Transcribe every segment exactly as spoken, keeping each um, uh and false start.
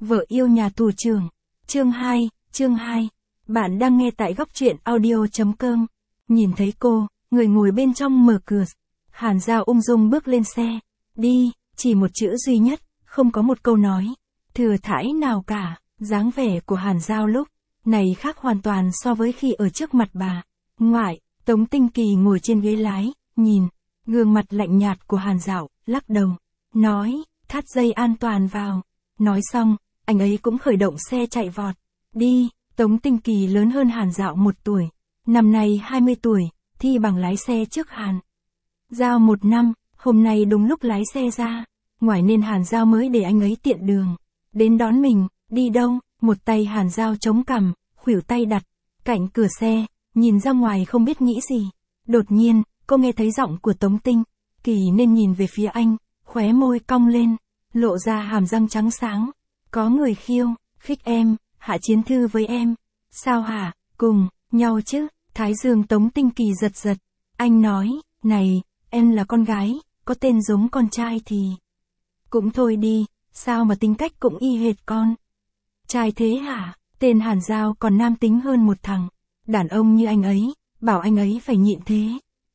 Vợ yêu nhà tù trưởng. Chương hai, chương hai. Bạn đang nghe tại góc truyện audio chấm com. Nhìn thấy cô, người ngồi bên trong mở cửa. Hàn Dao ung dung bước lên xe. Đi, chỉ một chữ duy nhất, không có một câu nói. Thừa thãi nào cả, dáng vẻ của Hàn Dao lúc này khác hoàn toàn so với khi ở trước mặt bà. Ngoại, Tống Tinh Kỳ ngồi trên ghế lái, nhìn, gương mặt lạnh nhạt của Hàn Dao, lắc đầu, nói, thắt dây an toàn vào. Nói xong, anh ấy cũng khởi động xe chạy vọt. Đi, Tống Tinh Kỳ lớn hơn Hàn Dao một tuổi. Năm nay hai mươi tuổi, thi bằng lái xe trước Hàn Dao một năm, hôm nay đúng lúc lái xe ra. Ngoài nên Hàn Dao mới để anh ấy tiện đường. Đến đón mình, đi đâu, một tay Hàn Dao chống cằm, khuỷu tay đặt cạnh cửa xe, nhìn ra ngoài không biết nghĩ gì. Đột nhiên, cô nghe thấy giọng của Tống Tinh Kỳ nên nhìn về phía anh, khóe môi cong lên, lộ ra hàm răng trắng sáng. Có người khiêu khích em, hạ chiến thư với em. Sao hả, cùng nhau chứ? Thái dương Tống Tinh Kỳ giật giật. Anh nói, này, em là con gái, có tên giống con trai thì cũng thôi đi, sao mà tính cách cũng y hệt con trai thế hả? Tên Hàn Dao còn nam tính hơn một thằng. Đàn ông như anh ấy, bảo anh ấy phải nhịn thế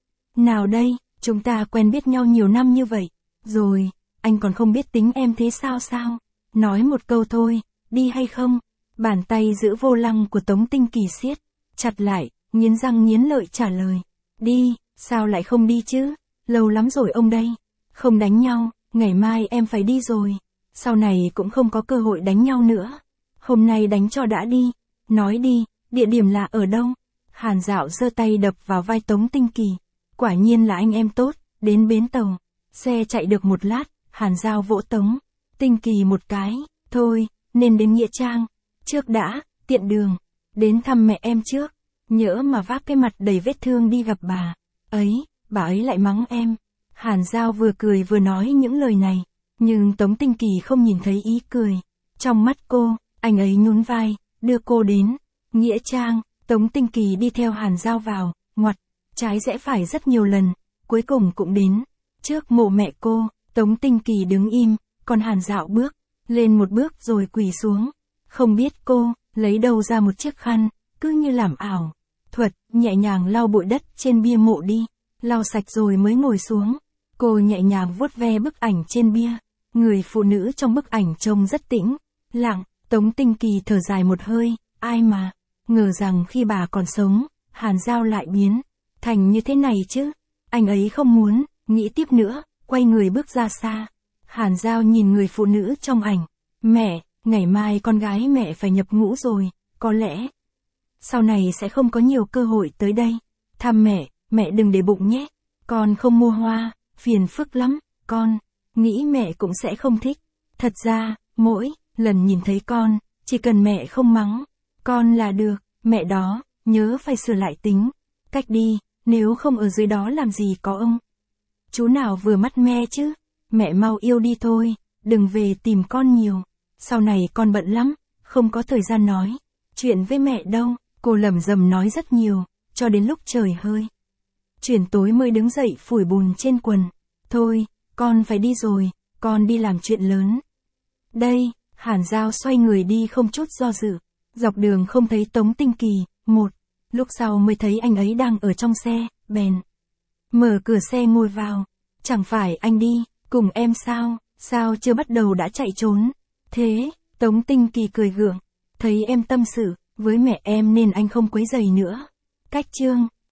nào đây? Chúng ta quen biết nhau nhiều năm như vậy rồi, anh còn không biết tính em thế sao sao? Nói một câu thôi, đi hay không? Bàn tay giữ vô lăng của Tống Tinh Kỳ siết chặt lại, nghiến răng nghiến lợi trả lời. Đi, sao lại không đi chứ? Lâu lắm rồi ông đây. Không đánh nhau, ngày mai em phải đi rồi. Sau này cũng không có cơ hội đánh nhau nữa. Hôm nay đánh cho đã đi. Nói đi, địa điểm là ở đâu? Hàn Dao giơ tay đập vào vai Tống Tinh Kỳ. Quả nhiên là anh em tốt, đến bến tàu. Xe chạy được một lát, Hàn Dao vỗ Tống Tinh Kỳ một cái. Thôi, nên đến Nghĩa Trang trước đã, tiện đường. Đến thăm mẹ em trước. Nhỡ mà vác cái mặt đầy vết thương đi gặp bà ấy, bà ấy lại mắng em. Hàn Dao vừa cười vừa nói những lời này, nhưng Tống Tinh Kỳ không nhìn thấy ý cười trong mắt cô. Anh ấy nhún vai, đưa cô đến Nghĩa Trang. Tống Tinh Kỳ đi theo Hàn Dao vào, ngoặt trái rẽ phải rất nhiều lần, cuối cùng cũng đến trước mộ mẹ cô. Tống Tinh Kỳ đứng im, còn Hàn Dao bước lên một bước rồi quỳ xuống. Không biết cô lấy đâu ra một chiếc khăn, cứ như làm ảo thuật, nhẹ nhàng lau bụi đất trên bia mộ đi. Lau sạch rồi mới ngồi xuống. Cô nhẹ nhàng vuốt ve bức ảnh trên bia. Người phụ nữ trong bức ảnh trông rất tĩnh lặng. Tống Tinh Kỳ thở dài một hơi, ai mà ngờ rằng khi bà còn sống, Hàn Dao lại biến thành như thế này chứ. Anh ấy không muốn nghĩ tiếp nữa, quay người bước ra xa. Hàn Dao nhìn người phụ nữ trong ảnh. Mẹ, ngày mai con gái mẹ phải nhập ngũ rồi, có lẽ sau này sẽ không có nhiều cơ hội tới đây thăm mẹ. Mẹ đừng để bụng nhé. Con không mua hoa, phiền phức lắm. Con nghĩ mẹ cũng sẽ không thích. Thật ra, mỗi lần nhìn thấy con, chỉ cần mẹ không mắng con là được. Mẹ đó, nhớ phải sửa lại tính cách đi, nếu không ở dưới đó làm gì có ông chú nào vừa mắt me chứ. Mẹ mau yêu đi thôi, đừng về tìm con nhiều. Sau này con bận lắm, không có thời gian nói chuyện với mẹ đâu. Cô lẩm bẩm nói rất nhiều, cho đến lúc trời hơi chuyển tối mới đứng dậy phủi bùn trên quần. Thôi, con phải đi rồi, con đi làm chuyện lớn. Đây, Hàn Dao xoay người đi không chút do dự. Dọc đường không thấy Tống Tinh Kỳ, một lúc sau mới thấy anh ấy đang ở trong xe, bèn mở cửa xe ngồi vào. Chẳng phải anh đi cùng em sao, sao chưa bắt đầu đã chạy trốn thế? Tống Tinh Kỳ cười gượng, thấy em tâm sự với mẹ em nên anh không quấy rầy nữa. Cách chương